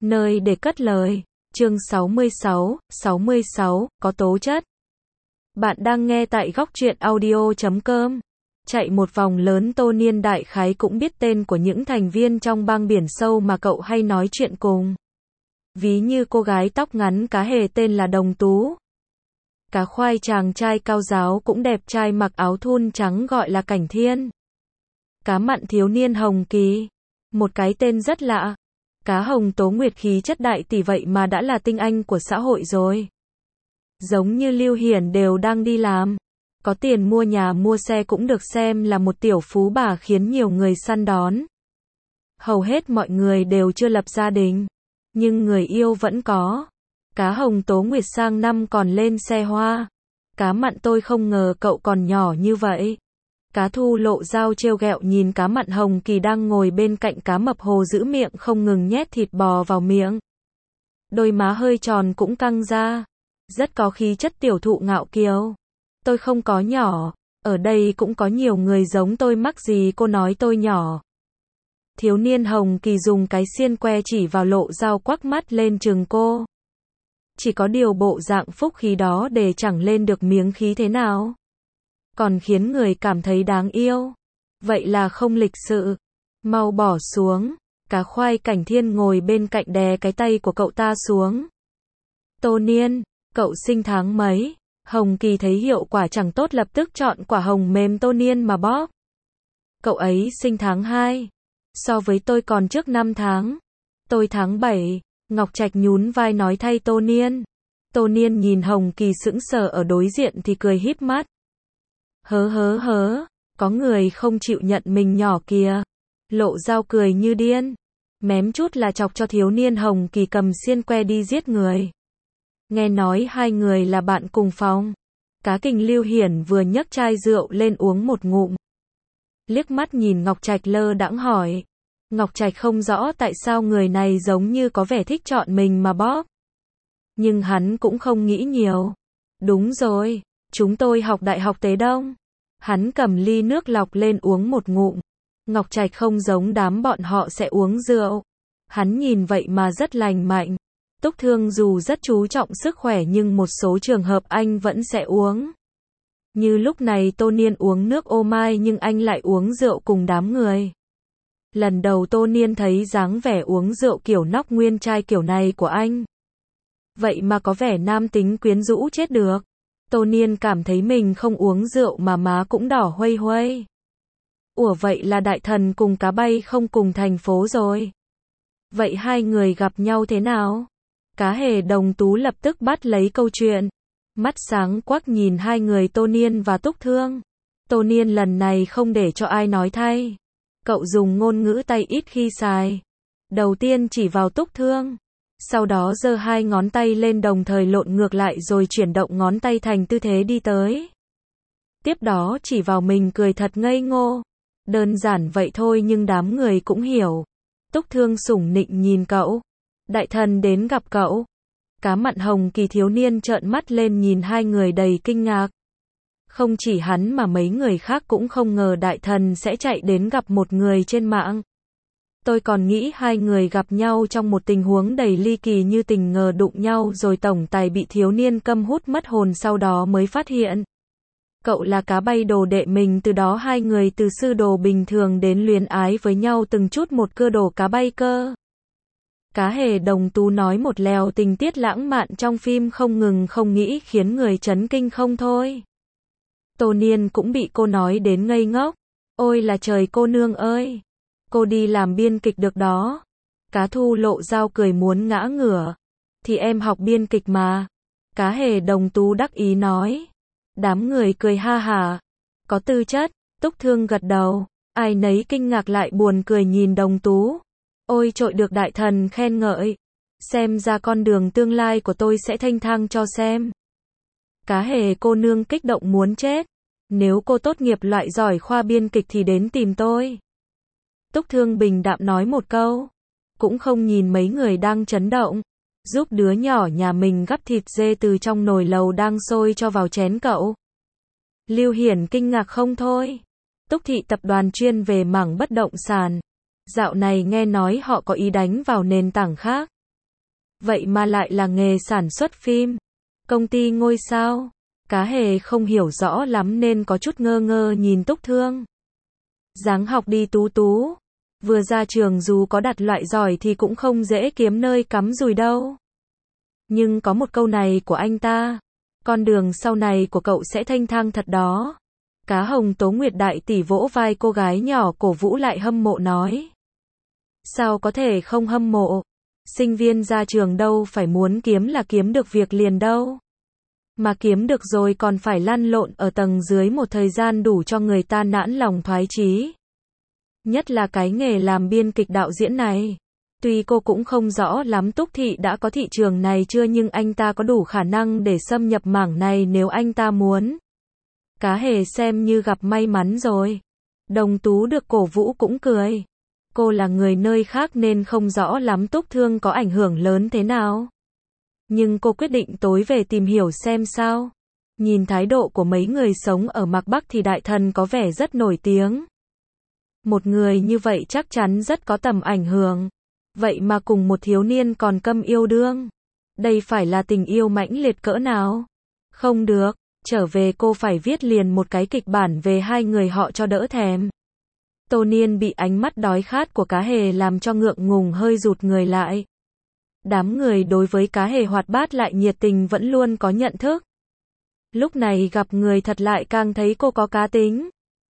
Nơi để cất lời. Chương 66, có tố chất. Bạn đang nghe tại góc truyện audio.com. Chạy một vòng lớn Tô Niên đại khái cũng biết tên của những thành viên trong bang biển sâu mà cậu hay nói chuyện cùng. Ví như cô gái tóc ngắn cá hề tên là Đồng Tú. Cá khoai chàng trai cao giáo cũng đẹp trai mặc áo thun trắng gọi là Cảnh Thiên. Cá mặn thiếu niên Hồng Kỳ. Một cái tên rất lạ. Cá hồng Tố Nguyệt khí chất đại tỷ vậy mà đã là tinh anh của xã hội rồi. Giống như Lưu Hiển đều đang đi làm. Có tiền mua nhà mua xe cũng được xem là một tiểu phú bà khiến nhiều người săn đón. Hầu hết mọi người đều chưa lập gia đình. Nhưng người yêu vẫn có. Cá hồng Tố Nguyệt sang năm còn lên xe hoa. Cá mặn tôi không ngờ cậu còn nhỏ như vậy. Cá Thu Lộ Dao trêu ghẹo nhìn cá mặn Hồng Kỳ đang ngồi bên cạnh cá mập hồ giữ miệng không ngừng nhét thịt bò vào miệng. Đôi má hơi tròn cũng căng ra. Rất có khí chất tiểu thụ ngạo kiều. Tôi không có nhỏ. Ở đây cũng có nhiều người giống tôi mắc gì cô nói tôi nhỏ. Thiếu niên Hồng Kỳ dùng cái xiên que chỉ vào Lộ Dao quắc mắt lên trừng cô. Chỉ có điều bộ dạng phúc khí đó để chẳng lên được miếng khí thế nào. Còn khiến người cảm thấy đáng yêu. Vậy là không lịch sự. Mau bỏ xuống. Cá khoai Cảnh Thiên ngồi bên cạnh đè cái tay của cậu ta xuống. Tô Niên, cậu sinh tháng mấy? Hồng Kỳ thấy hiệu quả chẳng tốt lập tức chọn quả hồng mềm Tô Niên mà bóp. Cậu ấy sinh tháng 2. So với tôi còn trước 5 tháng. Tôi tháng 7. Ngọc Trạch nhún vai nói thay Tô Niên. Tô Niên nhìn Hồng Kỳ sững sờ ở đối diện thì cười híp mắt. Hớ, có người không chịu nhận mình nhỏ kìa. Lộ Dao cười như điên. Mém chút là chọc cho thiếu niên Hồng Kỳ cầm xiên que đi giết người. Nghe nói hai người là bạn cùng phòng. Cá kình Lưu Hiển vừa nhấc chai rượu lên uống một ngụm. Liếc mắt nhìn Ngọc Trạch lơ đãng hỏi. Ngọc Trạch không rõ tại sao người này giống như có vẻ thích chọn mình mà bóp. Nhưng hắn cũng không nghĩ nhiều. Đúng rồi. Chúng tôi học Đại học Tế Đông. Hắn cầm ly nước lọc lên uống một ngụm. Ngọc Trạch không giống đám bọn họ sẽ uống rượu. Hắn nhìn vậy mà rất lành mạnh. Túc Thương dù rất chú trọng sức khỏe nhưng một số trường hợp anh vẫn sẽ uống. Như lúc này Tô Niên uống nước ô mai nhưng anh lại uống rượu cùng đám người. Lần đầu Tô Niên thấy dáng vẻ uống rượu kiểu nóc nguyên trai kiểu này của anh. Vậy mà có vẻ nam tính quyến rũ chết được. Tô Niên cảm thấy mình không uống rượu mà má cũng đỏ huây huây. Ủa vậy là đại thần cùng cá bay không cùng thành phố rồi. Vậy hai người gặp nhau thế nào? Cá hề Đồng Tú lập tức bắt lấy câu chuyện. Mắt sáng quắc nhìn hai người Tô Niên và Túc Thương. Tô Niên lần này không để cho ai nói thay. Cậu dùng ngôn ngữ tay ít khi xài. Đầu tiên chỉ vào Túc Thương. Sau đó giơ hai ngón tay lên đồng thời lộn ngược lại rồi chuyển động ngón tay thành tư thế đi tới. Tiếp đó chỉ vào mình cười thật ngây ngô. Đơn giản vậy thôi nhưng đám người cũng hiểu. Túc Thương sủng nịnh nhìn cậu. Đại thần đến gặp cậu. Cá mặn Hồng Kỳ thiếu niên trợn mắt lên nhìn hai người đầy kinh ngạc. Không chỉ hắn mà mấy người khác cũng không ngờ đại thần sẽ chạy đến gặp một người trên mạng. Tôi còn nghĩ hai người gặp nhau trong một tình huống đầy ly kỳ như tình ngờ đụng nhau rồi tổng tài bị thiếu niên câm hút mất hồn sau đó mới phát hiện. Cậu là cá bay đồ đệ mình từ đó hai người từ sư đồ bình thường đến luyến ái với nhau từng chút một cơ đồ cá bay cơ. Cá hề Đồng Tú nói một lèo tình tiết lãng mạn trong phim không ngừng không nghĩ khiến người chấn kinh không thôi. Tô Niên cũng bị cô nói đến ngây ngốc. Ôi là trời cô nương ơi. Cô đi làm biên kịch được đó. Cá Thu Lộ Dao cười muốn ngã ngửa. Thì em học biên kịch mà. Cá hề Đồng Tú đắc ý nói. Đám người cười ha hả. Có tư chất. Túc Thương gật đầu. Ai nấy kinh ngạc lại buồn cười nhìn Đồng Tú. Ôi trội được đại thần khen ngợi. Xem ra con đường tương lai của tôi sẽ thanh thang cho xem. Cá hề cô nương kích động muốn chết. Nếu cô tốt nghiệp loại giỏi khoa biên kịch thì đến tìm tôi. Túc Thương bình đạm nói một câu. Cũng không nhìn mấy người đang chấn động. Giúp đứa nhỏ nhà mình gắp thịt dê từ trong nồi lầu đang sôi cho vào chén cậu. Lưu Hiển kinh ngạc không thôi. Túc Thị tập đoàn chuyên về mảng bất động sản. Dạo này nghe nói họ có ý đánh vào nền tảng khác. Vậy mà lại là nghề sản xuất phim. Công ty ngôi sao. Cá Hề không hiểu rõ lắm nên có chút ngơ ngơ nhìn Túc Thương. Dáng học đi tú tú. Vừa ra trường dù có đạt loại giỏi thì cũng không dễ kiếm nơi cắm rùi đâu. Nhưng có một câu này của anh ta. Con đường sau này của cậu sẽ thanh thang thật đó. Cá Hồng Tố Nguyệt đại tỷ vỗ vai cô gái nhỏ cổ vũ lại hâm mộ nói. Sao có thể không hâm mộ? Sinh viên ra trường đâu phải muốn kiếm là kiếm được việc liền đâu. Mà kiếm được rồi còn phải lăn lộn ở tầng dưới một thời gian đủ cho người ta nản lòng thoái chí. Nhất là cái nghề làm biên kịch đạo diễn này. Tuy cô cũng không rõ lắm Túc Thị đã có thị trường này chưa nhưng anh ta có đủ khả năng để xâm nhập mảng này nếu anh ta muốn. Cá Hề xem như gặp may mắn rồi. Đồng Tú được cổ vũ cũng cười. Cô là người nơi khác nên không rõ lắm Túc Thương có ảnh hưởng lớn thế nào. Nhưng cô quyết định tối về tìm hiểu xem sao. Nhìn thái độ của mấy người sống ở Mạc Bắc thì đại thần có vẻ rất nổi tiếng. Một người như vậy chắc chắn rất có tầm ảnh hưởng. Vậy mà cùng một thiếu niên còn câm yêu đương. Đây phải là tình yêu mãnh liệt cỡ nào? Không được, trở về cô phải viết liền một cái kịch bản về hai người họ cho đỡ thèm. Tô Niên bị ánh mắt đói khát của Cá Hề làm cho ngượng ngùng hơi rụt người lại. Đám người đối với Cá Hề hoạt bát lại nhiệt tình vẫn luôn có nhận thức. Lúc này gặp người thật lại càng thấy cô có cá tính.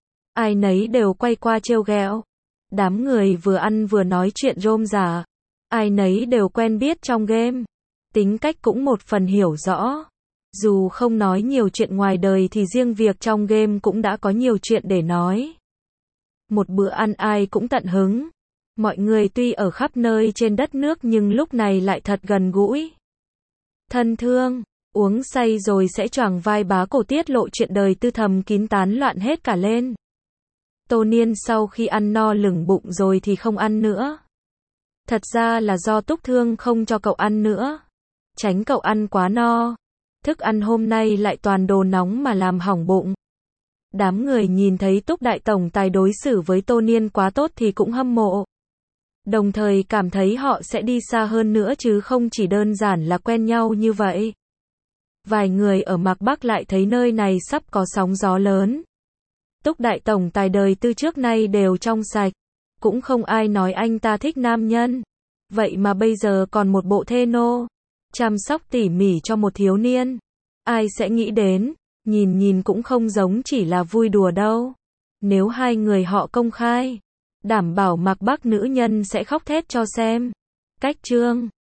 Ai nấy đều quay qua trêu ghẹo. Đám người vừa ăn vừa nói chuyện rôm rả. Ai nấy đều quen biết trong game. Tính cách cũng một phần hiểu rõ. Dù không nói nhiều chuyện ngoài đời thì riêng việc trong game cũng đã có nhiều chuyện để nói. Một bữa ăn ai cũng tận hứng. Mọi người tuy ở khắp nơi trên đất nước nhưng lúc này lại thật gần gũi. Thân thương, uống say rồi sẽ choàng vai bá cổ tiết lộ chuyện đời tư thầm kín tán loạn hết cả lên. Tô Niên sau khi ăn no lửng bụng rồi thì không ăn nữa. Thật ra là do Túc Thương không cho cậu ăn nữa. Tránh cậu ăn quá no. Thức ăn hôm nay lại toàn đồ nóng mà làm hỏng bụng. Đám người nhìn thấy Túc Đại Tổng Tài đối xử với Tô Niên quá tốt thì cũng hâm mộ. Đồng thời cảm thấy họ sẽ đi xa hơn nữa chứ không chỉ đơn giản là quen nhau như vậy. Vài người ở Mạc Bắc lại thấy nơi này sắp có sóng gió lớn. Túc Đại Tổng Tài đời tư trước nay đều trong sạch. Cũng không ai nói anh ta thích nam nhân. Vậy mà bây giờ còn một bộ thê nô. Chăm sóc tỉ mỉ cho một thiếu niên. Ai sẽ nghĩ đến, nhìn cũng không giống chỉ là vui đùa đâu. Nếu hai người họ công khai, đảm bảo Mạc Bắc nữ nhân sẽ khóc thét cho xem. Cách chương